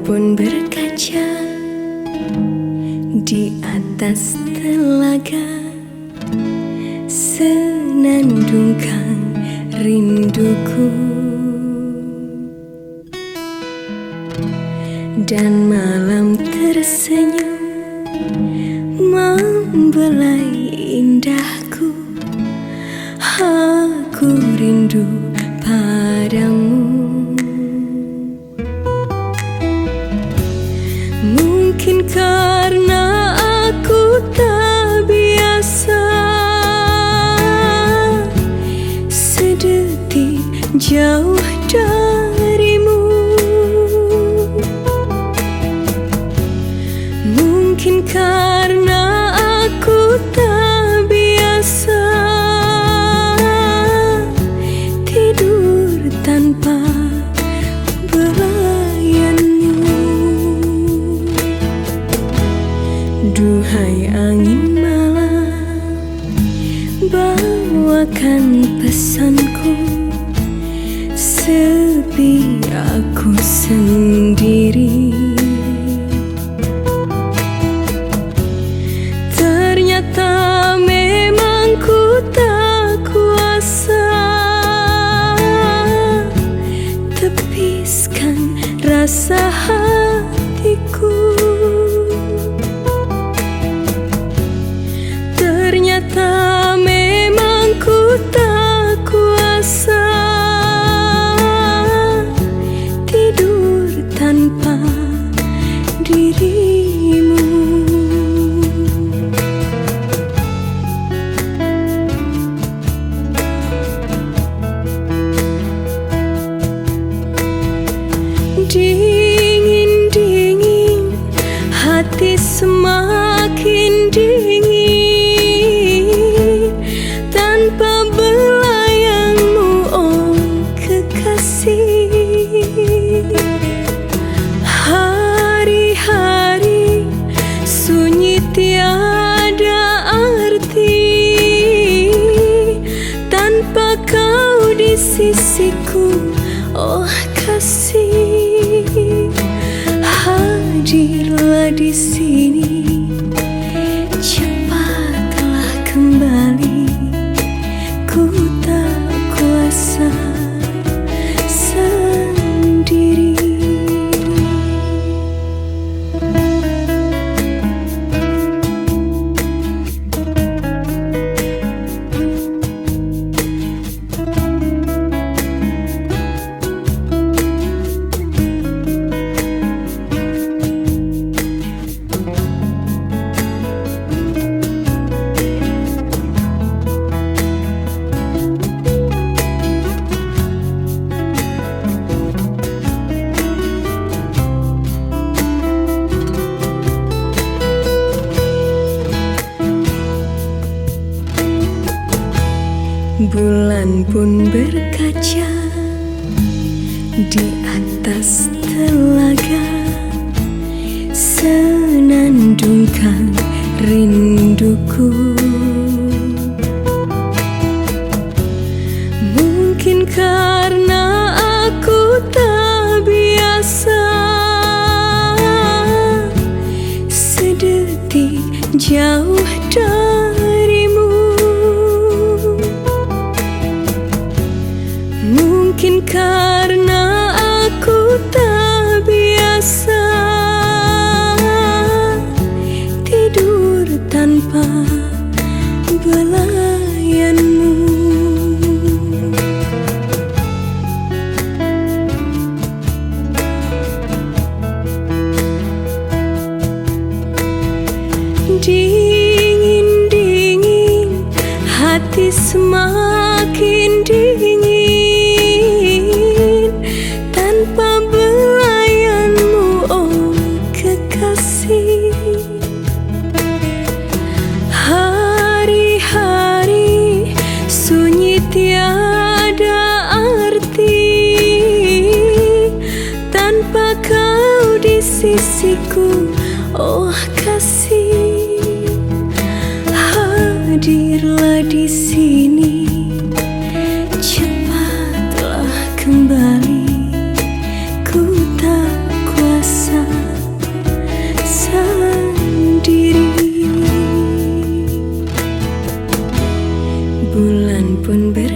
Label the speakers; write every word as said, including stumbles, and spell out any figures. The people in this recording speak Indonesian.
Speaker 1: pun berkaca di atas telaga, senandungkan rinduku. Dan malam tersenyum membelai indahku. Aku rindu padamu. Mungkin karena aku tak biasa sedetik jauh darimu. Mungkin karena aku tak biasa tidur tanpa belayanmu. Duhai angin malam, bawakan pesanku. Sepi aku sendiri. Ternyata memang ku tak kuasa tepiskan rasa hatiku. Ternyata memang ku tak kuasa tidur tanpa dirimu. Dingin-dingin hati semakin dingin tanpa belayangmu, oh kekasih. Hari-hari sunyi tiada arti tanpa kau di sisiku, oh kasih. Hadirlah di sini, cepatlah kembali. Ku tak kuasa sendiri. Bulan pun berkaca di atas telaga, senandungkan rinduku. Mungkin karena aku tak biasa sedetik jauh darimu. Mungkin karena aku tak biasa tidur tanpa belayanmu. Dingin-dingin hati semakin dingin tanpa belayanmu, oh kekasih. Hari-hari sunyi tiada arti tanpa kau di sisiku, oh kasih. Hadirlah di sini, cepatlah kembali. Ku tak kuasa pun ber